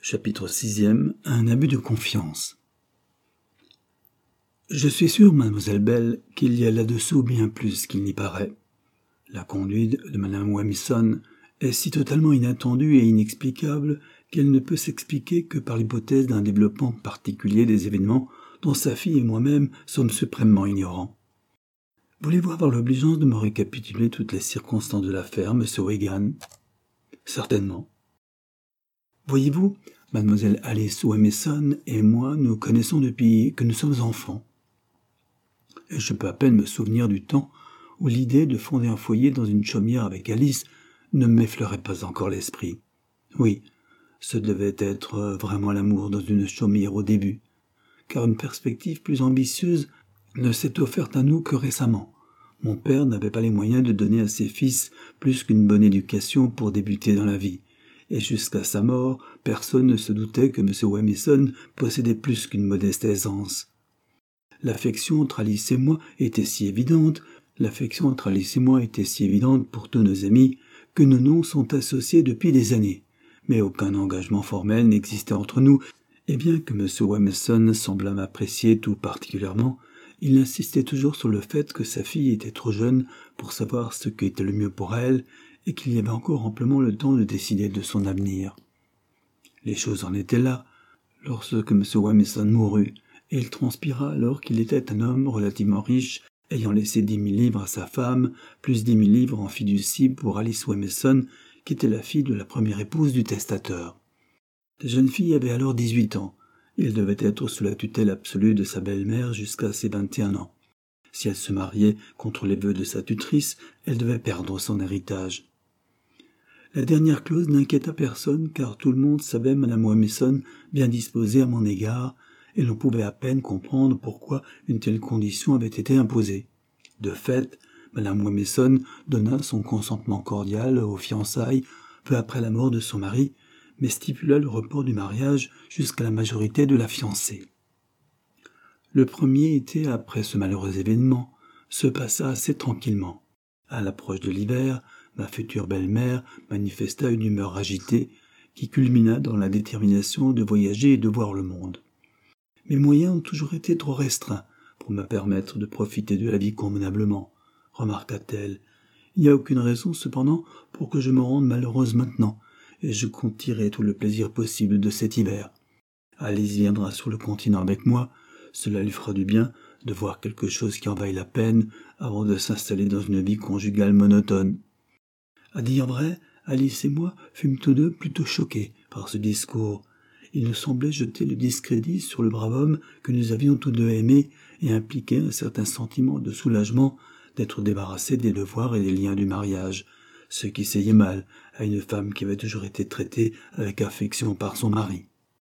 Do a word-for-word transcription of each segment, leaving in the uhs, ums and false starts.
Chapitre sixième. Un abus de confiance. Je suis sûr, mademoiselle Bell, qu'il y a là-dessous bien plus qu'il n'y paraît. La conduite de madame Wamison est si totalement inattendue et inexplicable qu'elle ne peut s'expliquer que par l'hypothèse d'un développement particulier des événements dont sa fille et moi-même sommes suprêmement ignorants. Voulez-vous avoir l'obligeance de me récapituler toutes les circonstances de l'affaire, monsieur Wigan ? Certainement. Voyez-vous, mademoiselle Alice Wamison et moi nous connaissons depuis que nous sommes enfants. Et je peux à peine me souvenir du temps où l'idée de fonder un foyer dans une chaumière avec Alice ne m'effleurait pas encore l'esprit. Oui, ce devait être vraiment l'amour dans une chaumière au début, car une perspective plus ambitieuse ne s'est offerte à nous que récemment. Mon père n'avait pas les moyens de donner à ses fils plus qu'une bonne éducation pour débuter dans la vie, et jusqu'à sa mort, personne ne se doutait que M. Wamison possédait plus qu'une modeste aisance. L'affection entre Alice et moi était si évidente, l'affection entre Alice et moi était si évidente pour tous nos amis, que nos noms sont associés depuis des années. Mais aucun engagement formel n'existait entre nous, et bien que M. Wamison semblât m'apprécier tout particulièrement, il insistait toujours sur le fait que sa fille était trop jeune pour savoir ce qui était le mieux pour elle, et qu'il y avait encore amplement le temps de décider de son avenir. Les choses en étaient là, lorsque M. Wamison mourut, et il transpira alors qu'il était un homme relativement riche, ayant laissé dix mille livres à sa femme, plus dix mille livres en fiducie pour Alice Wamison, qui était la fille de la première épouse du testateur. La jeune fille avait alors dix-huit ans. Il devait être sous la tutelle absolue de sa belle-mère jusqu'à ses vingt et un ans. Si elle se mariait contre les vœux de sa tutrice, elle devait perdre son héritage. La dernière clause n'inquiéta personne, car tout le monde savait madame Wamison bien disposée à mon égard, et l'on pouvait à peine comprendre pourquoi une telle condition avait été imposée. De fait, madame Wamison donna son consentement cordial aux fiançailles peu après la mort de son mari, mais stipula le report du mariage jusqu'à la majorité de la fiancée. Le premier été après ce malheureux événement se passa assez tranquillement. À l'approche de l'hiver, ma future belle-mère manifesta une humeur agitée qui culmina dans la détermination de voyager et de voir le monde. Mes moyens ont toujours été trop restreints pour me permettre de profiter de la vie convenablement, remarqua-t-elle. Il n'y a aucune raison, cependant, pour que je me rende malheureuse maintenant, et je compte tirer tout le plaisir possible de cet hiver. Alice viendra sur le continent avec moi, cela lui fera du bien de voir quelque chose qui en vaille la peine avant de s'installer dans une vie conjugale monotone. À dire vrai, Alice et moi fûmes tous deux plutôt choqués par ce discours. Il nous semblait jeter le discrédit sur le brave homme que nous avions tous deux aimé et impliquer un certain sentiment de soulagement d'être débarrassés des devoirs et des liens du mariage, ce qui seyait mal à une femme qui avait toujours été traitée avec affection par son mari.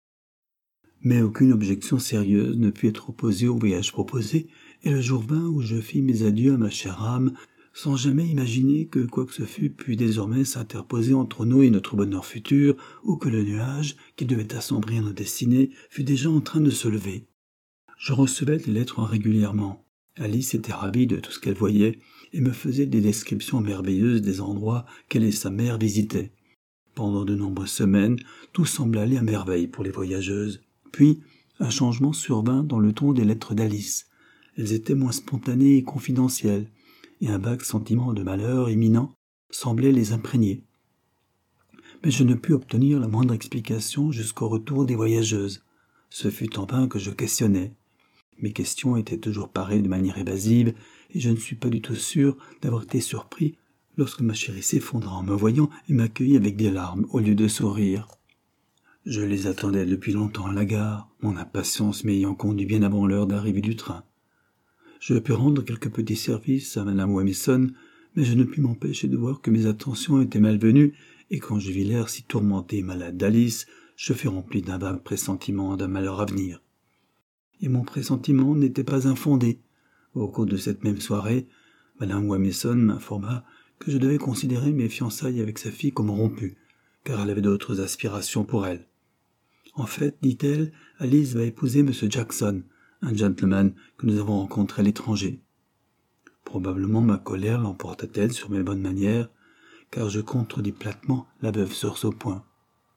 Mais aucune objection sérieuse ne put être opposée au voyage proposé, et le jour vint où je fis mes adieux à ma chère âme, sans jamais imaginer que quoi que ce fût pût désormais s'interposer entre nous et notre bonheur futur, ou que le nuage, qui devait assombrir nos destinées, fût déjà en train de se lever. Je recevais des lettres régulièrement. Alice était ravie de tout ce qu'elle voyait, et me faisait des descriptions merveilleuses des endroits qu'elle et sa mère visitaient. Pendant de nombreuses semaines, tout semblait aller à merveille pour les voyageuses. Puis, un changement survint dans le ton des lettres d'Alice. Elles étaient moins spontanées et confidentielles, et un vague sentiment de malheur imminent semblait les imprégner. Mais je ne pus obtenir la moindre explication jusqu'au retour des voyageuses. Ce fut en vain que je questionnais. Mes questions étaient toujours parées de manière évasive, et je ne suis pas du tout sûr d'avoir été surpris lorsque ma chérie s'effondra en me voyant et m'accueillit avec des larmes au lieu de sourire. Je les attendais depuis longtemps à la gare, mon impatience m'ayant conduit bien avant l'heure d'arrivée du train. Je pus rendre quelques petits services à madame Wamison, mais je ne pus m'empêcher de voir que mes attentions étaient malvenues, et quand je vis l'air si tourmenté et malade d'Alice, je fus rempli d'un vague pressentiment d'un malheur à venir. Et mon pressentiment n'était pas infondé. Au cours de cette même soirée, madame Wamison m'informa que je devais considérer mes fiançailles avec sa fille comme rompues, car elle avait d'autres aspirations pour elle. En fait, dit-elle, Alice va épouser M. Jackson, un gentleman que nous avons rencontré à l'étranger. Probablement ma colère l'emporta-t-elle sur mes bonnes manières, car je contredis platement la veuve sur ce point.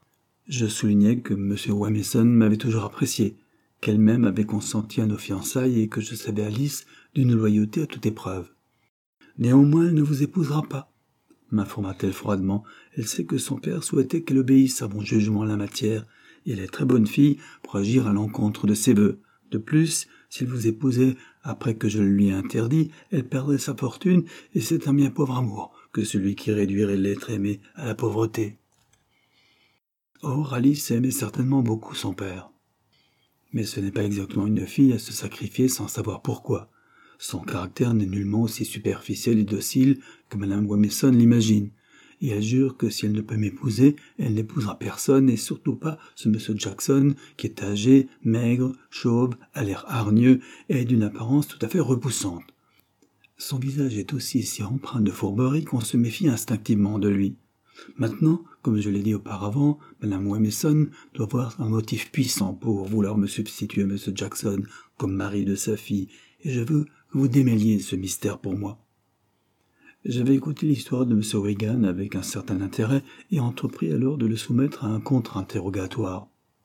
Je soulignai que M. Wamison m'avait toujours apprécié, qu'elle-même avait consenti à nos fiançailles et que je savais Alice d'une loyauté à toute épreuve. « Néanmoins, elle ne vous épousera pas, » m'informa-t-elle froidement. « Elle sait que son père souhaitait qu'elle obéisse à mon jugement en la matière, et elle est très bonne fille pour agir à l'encontre de ses vœux. De plus, s'il vous épousait après que je le lui ai interdit, elle perdrait sa fortune, et c'est un bien pauvre amour que celui qui réduirait l'être aimé à la pauvreté. » Or, Alice aimait certainement beaucoup son père. Mais ce n'est pas exactement une fille à se sacrifier sans savoir pourquoi. Son caractère n'est nullement aussi superficiel et docile que Madame Wamison l'imagine, et elle jure que si elle ne peut m'épouser, elle n'épousera personne, et surtout pas ce monsieur Jackson, qui est âgé, maigre, chauve, à l'air hargneux, et d'une apparence tout à fait repoussante. Son visage est aussi si empreint de fourberie qu'on se méfie instinctivement de lui. Maintenant, comme je l'ai dit auparavant, Madame Wamison doit avoir un motif puissant pour vouloir me substituer à M. Jackson comme mari de sa fille, et je veux que vous démêliez ce mystère pour moi. J'avais écouté l'histoire de M. Wigan avec un certain intérêt et entrepris alors de le soumettre à un contre-interrogatoire.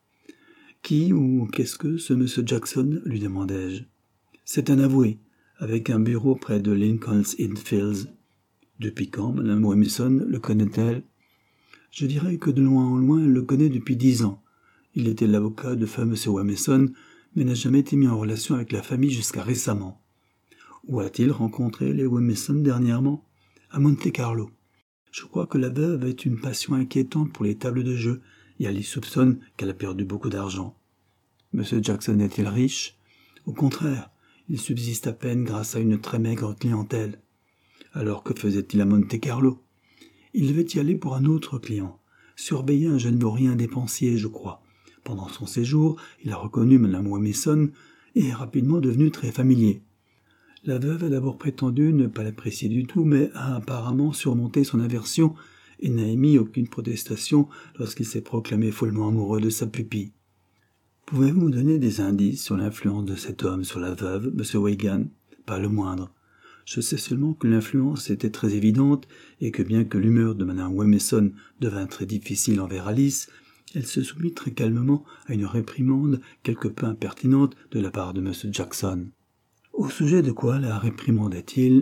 « Qui ou qu'est-ce que ce M. Jackson ?» lui demandai-je. « C'est un avoué, avec un bureau près de Lincoln's Inn Fields. » « Depuis quand Madame Wamison le connaît-elle ?»« Je dirais que de loin en loin elle le connaît depuis dix ans. Il était l'avocat de fameux M. Wamison, mais n'a jamais été mis en relation avec la famille jusqu'à récemment. » « Où a-t-il rencontré les Wamison dernièrement ?»« À Monte-Carlo. Je crois que la veuve a une passion inquiétante pour les tables de jeu, et elle y soupçonne qu'elle a perdu beaucoup d'argent. M. Jackson est-il riche ? Au contraire, il subsiste à peine grâce à une très maigre clientèle. Alors que faisait-il à Monte-Carlo ? Il devait y aller pour un autre client, surveiller un jeune vaurien dépensier, je crois. Pendant son séjour, il a reconnu Madame Wamison et est rapidement devenu très familier. La veuve a d'abord prétendu ne pas l'apprécier du tout, mais a apparemment surmonté son aversion et n'a émis aucune protestation lorsqu'il s'est proclamé follement amoureux de sa pupille. Pouvez-vous me donner des indices sur l'influence de cet homme sur la veuve, M. Wigan ? Pas le moindre. Je sais seulement que l'influence était très évidente et que bien que l'humeur de Madame Wamison devint très difficile envers Alice, elle se soumit très calmement à une réprimande quelque peu impertinente de la part de M. Jackson. Au sujet de quoi la réprimandait-il ?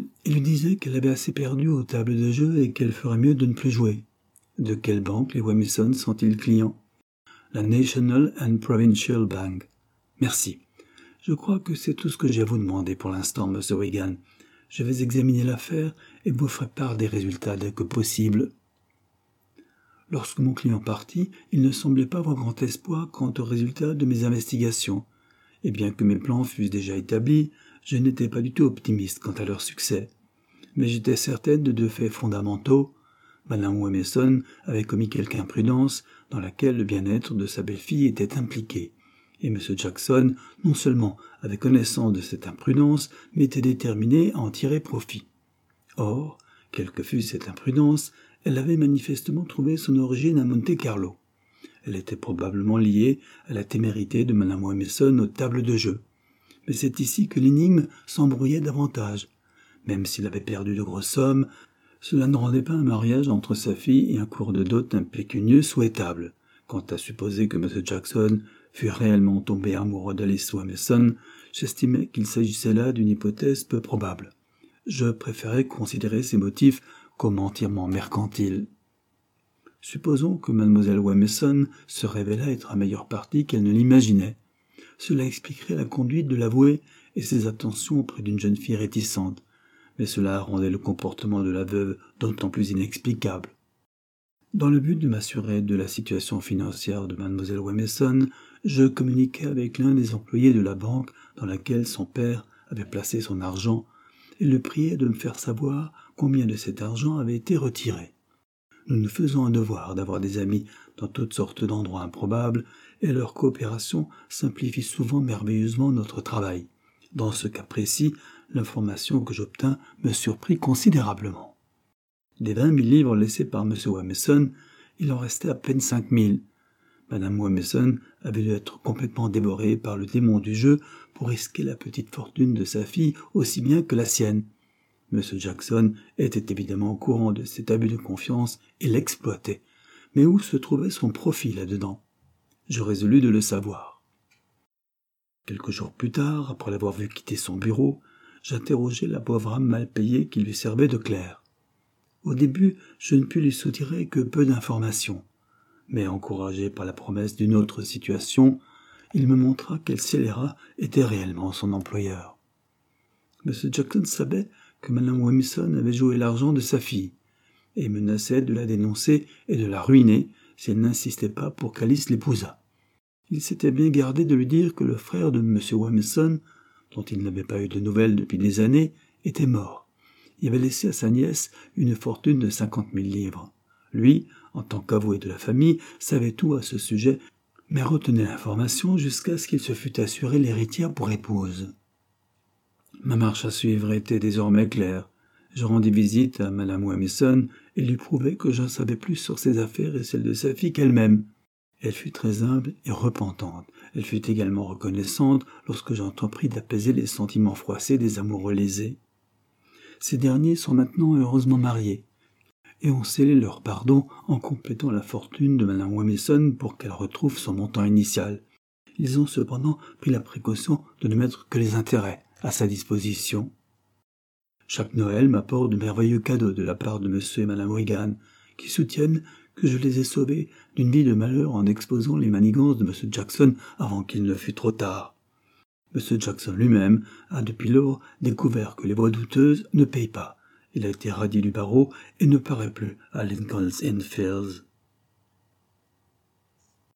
Il lui disait qu'elle avait assez perdu aux tables de jeu et qu'elle ferait mieux de ne plus jouer. De quelle banque les Wamison sont-ils clients ? La National and Provincial Bank. Merci. Je crois que c'est tout ce que j'ai à vous demander pour l'instant, M. Wigan. Je vais examiner l'affaire et vous ferai part des résultats dès que possible. Lorsque mon client partit, il ne semblait pas avoir grand espoir quant aux résultats de mes investigations, et bien que mes plans fussent déjà établis, je n'étais pas du tout optimiste quant à leur succès. Mais j'étais certaine de deux faits fondamentaux. Madame Wamison avait commis quelque imprudence dans laquelle le bien-être de sa belle-fille était impliqué. Et M. Jackson, non seulement avait connaissance de cette imprudence, mais était déterminé à en tirer profit. Or, quelle que fût cette imprudence, elle avait manifestement trouvé son origine à Monte-Carlo. Elle était probablement liée à la témérité de Madame Wamison aux tables de jeu. Mais c'est ici que l'énigme s'embrouillait davantage. Même s'il avait perdu de grosses sommes, cela ne rendait pas un mariage entre sa fille et un cours de dot impécunieux souhaitable. Quant à supposer que M. Jackson fut réellement tombé amoureux d'Alice Wamison, j'estimais qu'il s'agissait là d'une hypothèse peu probable. Je préférais considérer ces motifs comme entièrement mercantiles. Supposons que Mlle Wamison se révélât être un meilleur parti qu'elle ne l'imaginait. Cela expliquerait la conduite de l'avoué et ses attentions auprès d'une jeune fille réticente, mais cela rendait le comportement de la veuve d'autant plus inexplicable. Dans le but de m'assurer de la situation financière de Mlle Wamison, je communiquai avec l'un des employés de la banque dans laquelle son père avait placé son argent et le priai de me faire savoir combien de cet argent avait été retiré. Nous nous faisons un devoir d'avoir des amis dans toutes sortes d'endroits improbables et leur coopération simplifie souvent merveilleusement notre travail. Dans ce cas précis, l'information que j'obtins me surprit considérablement. Des vingt mille livres laissés par M. Wamison, il en restait à peine cinq mille. Madame Wamison avait dû être complètement dévorée par le démon du jeu pour risquer la petite fortune de sa fille aussi bien que la sienne. M. Jackson était évidemment au courant de cet abus de confiance et l'exploitait. Mais où se trouvait son profit là-dedans? Je résolus de le savoir. Quelques jours plus tard, après l'avoir vu quitter son bureau, j'interrogeai la pauvre âme mal payée qui lui servait de clerc. Au début, je ne pus lui soutirer que peu d'informations, mais encouragé par la promesse d'une autre situation, il me montra quel scélérat était réellement son employeur. M. Jackson savait que Mme Wemison avait joué l'argent de sa fille, et menaçait de la dénoncer et de la ruiner si elle n'insistait pas pour qu'Alice l'épousât. Il s'était bien gardé de lui dire que le frère de M. Wemison, dont il n'avait pas eu de nouvelles depuis des années, était mort. Il avait laissé à sa nièce une fortune de cinquante mille livres. Lui, en tant qu'avoué de la famille, savait tout à ce sujet, mais retenait l'information jusqu'à ce qu'il se fût assuré l'héritière pour épouse. Ma marche à suivre était désormais claire. Je rendis visite à Mme Wemison et lui prouvai que j'en savais plus sur ses affaires et celles de sa fille qu'elle-même. Elle fut très humble et repentante. Elle fut également reconnaissante lorsque j'entrepris d'apaiser les sentiments froissés des amoureux lésés. Ces derniers sont maintenant heureusement mariés et ont scellé leur pardon en complétant la fortune de Mme Wemison pour qu'elle retrouve son montant initial. Ils ont cependant pris la précaution de ne mettre que les intérêts à sa disposition. Chaque Noël m'apporte de merveilleux cadeaux de la part de M. et Mme Wigan, qui soutiennent que je les ai sauvés d'une vie de malheur en exposant les manigances de M. Jackson avant qu'il ne fût trop tard. M. Jackson lui-même a depuis lors découvert que les voix douteuses ne payent pas. Il a été radié du barreau et ne paraît plus à Lincoln's Inn Fields.